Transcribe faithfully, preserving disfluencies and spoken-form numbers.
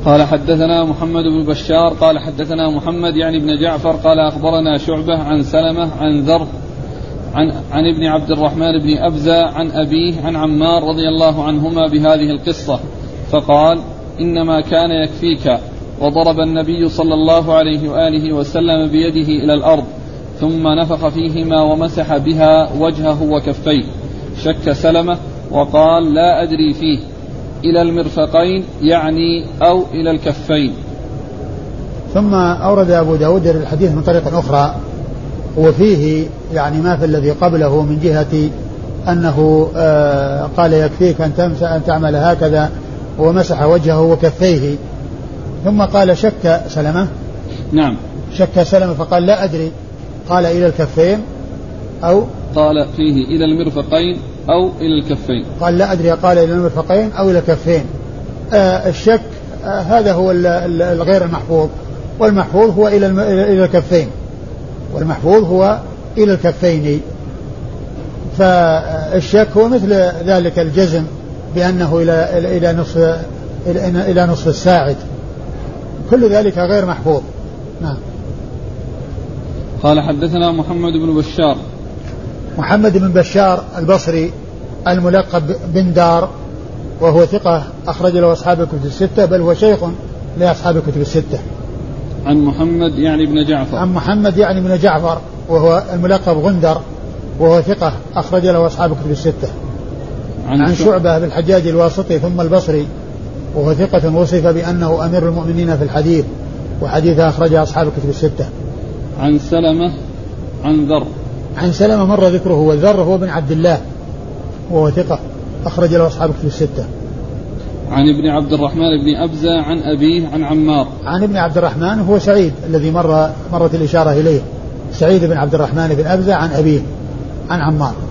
قال حدثنا محمد بن بشار قال حدثنا محمد يعني بن جعفر قال أخبرنا شعبة عن سلمة عن ذر عن, عن ابن عبد الرحمن بن أبزة عن أبيه عن عمار رضي الله عنهما بهذه القصة فقال إنما كان يكفيك. وضرب النبي صلى الله عليه وآله وسلم بيده إلى الأرض ثم نفخ فيهما ومسح بها وجهه وكفيه. شك سلمة وقال لا أدري فيه إلى المرفقين يعني أو إلى الكفين. ثم أورد أبو داود الحديث من طريق أخرى وفيه يعني ما في الذي قبله من جهة أنه آه قال يكفيك أن تعمل هكذا ومسح وجهه وكفيه. ثم قال شك سلمة نعم شك سلمة فقال لا أدري قال إلى الكفين أو قال فيه إلى المرفقين أو إلى الكفين. قال لا أدري قال إلى المرفقين أو إلى الكفين. آه الشك آه هذا هو الغير المحفوظ والمحفوظ هو إلى إلى الكفين والمحفوظ هو إلى الكفين. فالشك هو مثل ذلك الجزم بأنه إلى إلى نصف إلى, إلى نصف الساعد كل ذلك غير محفوظ. نعم. قال حدثنا محمد بن بشار محمد بن بشار البصري الملقب بن دار وهو ثقة أخرج له أصحاب الكتب الستة بل هو شيخ لأصحاب الكتب الستة. عن محمد يعني بن جعفر عن محمد يعني بن جعفر وهو الملقب غندر وهو ثقة أخرج له أصحاب الكتب الستة. عن, عن شعبة بالحجاج الواسطي ثم البصري وهو ثقة وصف بأنه أمير المؤمنين في الحديث وحديثه أخرج أصحاب الكتب الستة. عن سلمة عن ذر عن سلمة مر ذكره والذر هو بن عبد الله وهو ثقة أخرج له أصحاب الكتب الستة. عن ابن عبد الرحمن بن أبزة عن أبيه عن عمار عن ابن عبد الرحمن هو سعيد الذي مر مرت الإشارة إليه سعيد بن عبد الرحمن بن أبزة عن أبيه عن عمار.